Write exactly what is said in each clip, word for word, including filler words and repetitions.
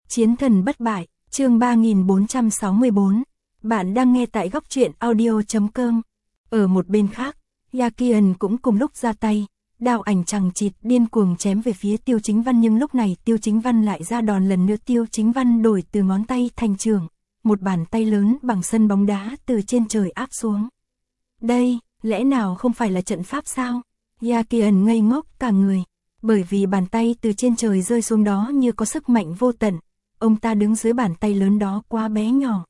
Chiến thần bất bại, chương ba nghìn bốn trăm sáu mươi tư. Bạn đang nghe tại góc truyện audio chấm com. Ở một bên khác, Yakian cũng cùng lúc ra tay, đao ảnh chằng chịt điên cuồng chém về phía Tiêu Chính Văn, nhưng lúc này Tiêu Chính Văn lại ra đòn lần nữa. Tiêu Chính Văn đổi từ ngón tay thành trường, một bàn tay lớn bằng sân bóng đá từ trên trời áp xuống. Đây, lẽ nào không phải là trận pháp sao? Yakian ngây ngốc cả người, bởi vì bàn tay từ trên trời rơi xuống đó như có sức mạnh vô tận. Ông ta đứng dưới bàn tay lớn đó quá bé nhỏ.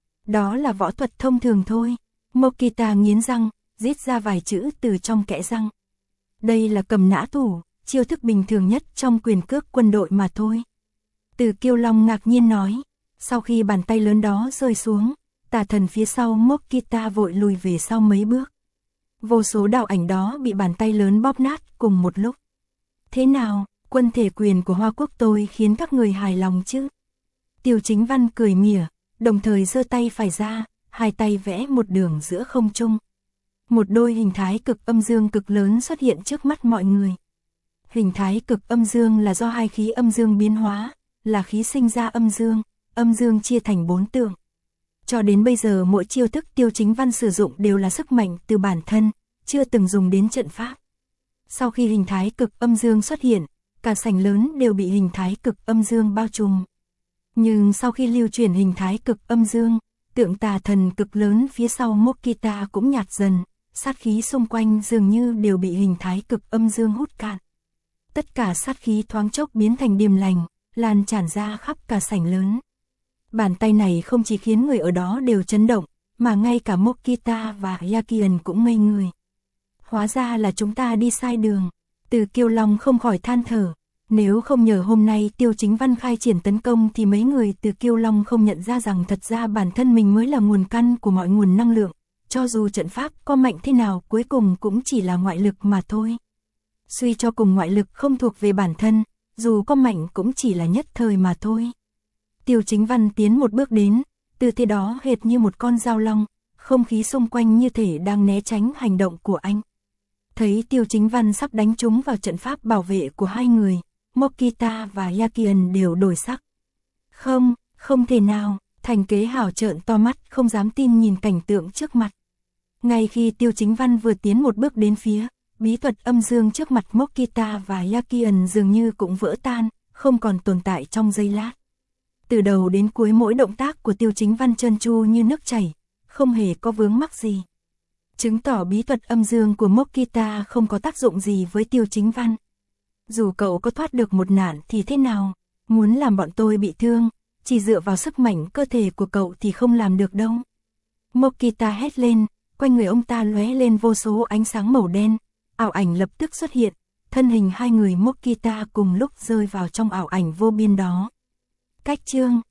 Đó là võ thuật thông thường thôi. Mokita nghiến răng, rít ra vài chữ từ trong kẽ răng. Đây là cầm nã thủ, chiêu thức bình thường nhất trong quyền cước quân đội mà thôi. Từ Kiêu Long ngạc nhiên nói. Sau khi bàn tay lớn đó rơi xuống, tà thần phía sau Mokita vội lùi về sau mấy bước. Vô số đạo ảnh đó bị bàn tay lớn bóp nát cùng một lúc. Thế nào, quân thể quyền của Hoa Quốc tôi khiến các người hài lòng chứ? Tiêu Chính Văn cười mỉa, đồng thời giơ tay phải ra, hai tay vẽ một đường giữa không trung. Một đôi hình thái cực âm dương cực lớn xuất hiện trước mắt mọi người. Hình thái cực âm dương là do hai khí âm dương biến hóa, là khí sinh ra âm dương, âm dương chia thành bốn tượng. Cho đến bây giờ mỗi chiêu thức Tiêu Chính Văn sử dụng đều là sức mạnh từ bản thân, chưa từng dùng đến trận pháp. Sau khi hình thái cực âm dương xuất hiện, cả sảnh lớn đều bị hình thái cực âm dương bao trùm. Nhưng sau khi lưu truyền hình thái cực âm dương, tượng tà thần cực lớn phía sau Mokita cũng nhạt dần, sát khí xung quanh dường như đều bị hình thái cực âm dương hút cạn. Tất cả sát khí thoáng chốc biến thành điềm lành, lan tràn ra khắp cả sảnh lớn. Bàn tay này không chỉ khiến người ở đó đều chấn động, mà ngay cả Mokita và Yakian cũng ngây người. Hóa ra là chúng ta đi sai đường. Từ Kiêu Long không khỏi than thở. Nếu không nhờ hôm nay Tiêu Chính Văn khai triển tấn công thì mấy người từ Kiêu Long không nhận ra rằng thật ra bản thân mình mới là nguồn căn của mọi nguồn năng lượng. Cho dù trận pháp có mạnh thế nào cuối cùng cũng chỉ là ngoại lực mà thôi. Suy cho cùng ngoại lực không thuộc về bản thân, dù có mạnh cũng chỉ là nhất thời mà thôi. Tiêu Chính Văn tiến một bước đến, tư thế đó hệt như một con dao long, không khí xung quanh như thể đang né tránh hành động của anh. Thấy Tiêu Chính Văn sắp đánh trúng vào trận pháp bảo vệ của hai người, Mokita và Yakian đều đổi sắc. Không, không thể nào, Thành Kế Hảo trợn to mắt không dám tin nhìn cảnh tượng trước mặt. Ngay khi Tiêu Chính Văn vừa tiến một bước đến phía, bí thuật âm dương trước mặt Mokita và Yakian dường như cũng vỡ tan, không còn tồn tại trong giây lát. Từ đầu đến cuối mỗi động tác của Tiêu Chính Văn trơn tru như nước chảy, không hề có vướng mắc gì. Chứng tỏ bí thuật âm dương của Mokita không có tác dụng gì với Tiêu Chính Văn. Dù cậu có thoát được một nạn thì thế nào, muốn làm bọn tôi bị thương, chỉ dựa vào sức mạnh cơ thể của cậu thì không làm được đâu. Mokita hét lên, quanh người ông ta lóe lên vô số ánh sáng màu đen, ảo ảnh lập tức xuất hiện, thân hình hai người Mokita cùng lúc rơi vào trong ảo ảnh vô biên đó. Cách chương